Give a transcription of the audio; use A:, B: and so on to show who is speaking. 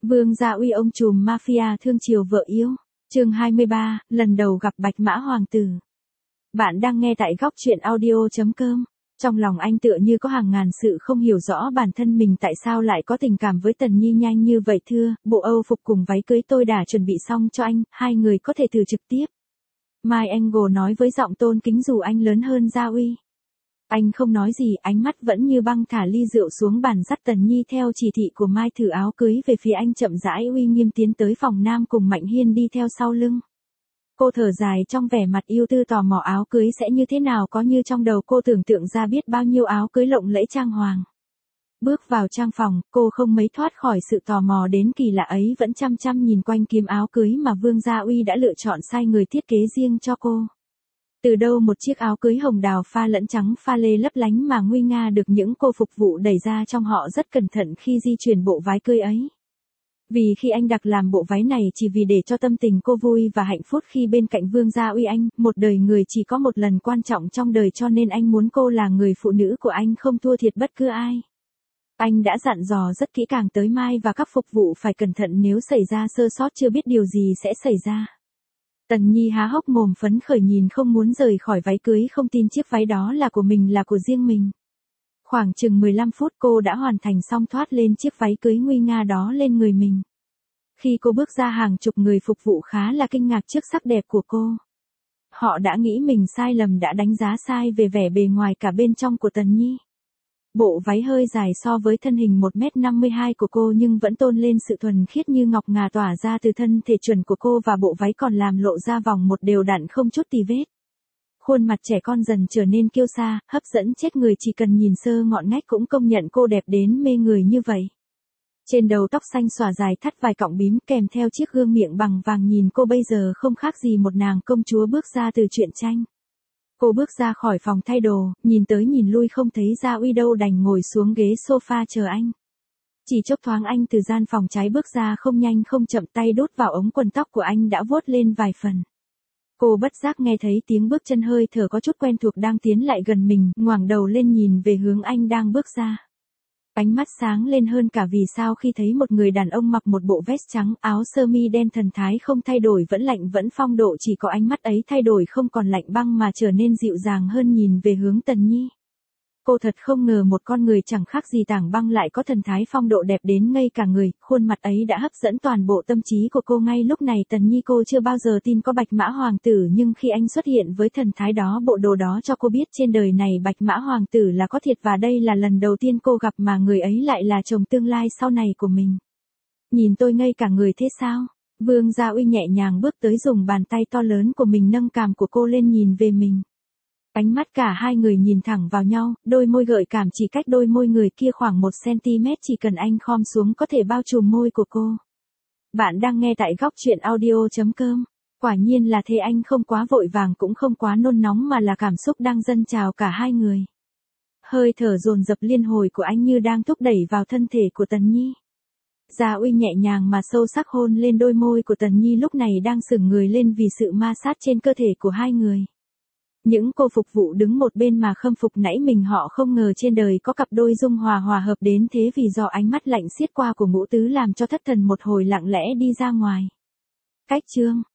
A: Vương Gia Uy ông trùm mafia thương chiều vợ yếu. Chương 23, lần đầu gặp Bạch Mã Hoàng tử. Bạn đang nghe tại góc truyện audio.com. Trong lòng anh tựa như có hàng ngàn sự không hiểu rõ bản thân mình tại sao lại có tình cảm với Tần Nhi nhanh như vậy thưa, bộ Âu phục cùng váy cưới tôi đã chuẩn bị xong cho anh, hai người có thể thử trực tiếp. Mai Angle nói với giọng tôn kính dù anh lớn hơn Gia Uy. Anh không nói gì, ánh mắt vẫn như băng thả ly rượu xuống bàn dắt Tần Nhi theo chỉ thị của Mai thử áo cưới về phía anh chậm rãi uy nghiêm tiến tới phòng nam cùng Mạnh Hiên đi theo sau lưng. Cô thở dài trong vẻ mặt yêu tư tò mò áo cưới sẽ như thế nào có như trong đầu cô tưởng tượng ra biết bao nhiêu áo cưới lộng lẫy trang hoàng. Bước vào trang phòng, cô không mấy thoát khỏi sự tò mò đến kỳ lạ ấy vẫn chăm chăm nhìn quanh kiếm áo cưới mà Vương Gia Uy đã lựa chọn sai người thiết kế riêng cho cô. Từ đâu một chiếc áo cưới hồng đào pha lẫn trắng pha lê lấp lánh mà nguy nga được những cô phục vụ đẩy ra trong họ rất cẩn thận khi di chuyển bộ váy cưới ấy. Vì khi anh đặc làm bộ váy này chỉ vì để cho tâm tình cô vui và hạnh phúc khi bên cạnh Vương Gia Uy anh, một đời người chỉ có một lần quan trọng trong đời cho nên anh muốn cô là người phụ nữ của anh không thua thiệt bất cứ ai. Anh đã dặn dò rất kỹ càng tới Mai và các phục vụ phải cẩn thận nếu xảy ra sơ sót chưa biết điều gì sẽ xảy ra. Tần Nhi há hốc mồm phấn khởi nhìn không muốn rời khỏi váy cưới không tin chiếc váy đó là của mình là của riêng mình. Khoảng chừng 15 phút cô đã hoàn thành xong thoát lên chiếc váy cưới nguy nga đó lên người mình. Khi cô bước ra hàng chục người phục vụ khá là kinh ngạc trước sắc đẹp của cô. Họ đã nghĩ mình sai lầm đã đánh giá sai về vẻ bề ngoài cả bên trong của Tần Nhi. Bộ váy hơi dài so với thân hình 1m52 của cô nhưng vẫn tôn lên sự thuần khiết như ngọc ngà tỏa ra từ thân thể chuẩn của cô và bộ váy còn làm lộ ra vòng một đều đặn không chút tì vết. Khuôn mặt trẻ con dần trở nên kiêu sa, hấp dẫn chết người chỉ cần nhìn sơ ngọn ngách cũng công nhận cô đẹp đến mê người như vậy. Trên đầu tóc xanh xõa dài thắt vài cọng bím kèm theo chiếc gương miệng bằng vàng nhìn cô bây giờ không khác gì một nàng công chúa bước ra từ truyện tranh. Cô bước ra khỏi phòng thay đồ, nhìn tới nhìn lui không thấy Gia Uy đâu đành ngồi xuống ghế sofa chờ anh. Chỉ chốc thoáng anh từ gian phòng trái bước ra không nhanh không chậm tay đút vào ống quần tóc của anh đã vuốt lên vài phần. Cô bất giác nghe thấy tiếng bước chân hơi thở có chút quen thuộc đang tiến lại gần mình, ngoảnh đầu lên nhìn về hướng anh đang bước ra. Ánh mắt sáng lên hơn cả vì sao khi thấy một người đàn ông mặc một bộ vest trắng, áo sơ mi đen thần thái không thay đổi vẫn lạnh vẫn phong độ chỉ có ánh mắt ấy thay đổi không còn lạnh băng mà trở nên dịu dàng hơn nhìn về hướng Tần Nhi. Cô thật không ngờ một con người chẳng khác gì tảng băng lại có thần thái phong độ đẹp đến ngây cả người, khuôn mặt ấy đã hấp dẫn toàn bộ tâm trí của cô ngay lúc này Tần Nhi cô chưa bao giờ tin có Bạch Mã Hoàng tử nhưng khi anh xuất hiện với thần thái đó bộ đồ đó cho cô biết trên đời này Bạch Mã Hoàng tử là có thiệt và đây là lần đầu tiên cô gặp mà người ấy lại là chồng tương lai sau này của mình. Nhìn tôi ngây cả người thế sao? Vương Gia Uy nhẹ nhàng bước tới dùng bàn tay to lớn của mình nâng cằm của cô lên nhìn về mình. Ánh mắt cả hai người nhìn thẳng vào nhau, đôi môi gợi cảm chỉ cách đôi môi người kia khoảng 1cm chỉ cần anh khom xuống có thể bao trùm môi của cô. Bạn đang nghe tại góc truyện audio.com. Quả nhiên là thế anh không quá vội vàng cũng không quá nôn nóng mà là cảm xúc đang dâng trào cả hai người. Hơi thở dồn dập liên hồi của anh như đang thúc đẩy vào thân thể của Tần Nhi. Gia Uy nhẹ nhàng mà sâu sắc hôn lên đôi môi của Tần Nhi lúc này đang sững người lên vì sự ma sát trên cơ thể của hai người. Những cô phục vụ đứng một bên mà khâm phục nãy mình họ không ngờ trên đời có cặp đôi dung hòa hòa hợp đến thế vì do ánh mắt lạnh xiết qua của Ngũ Tứ làm cho thất thần một hồi lặng lẽ đi ra ngoài. Cách chương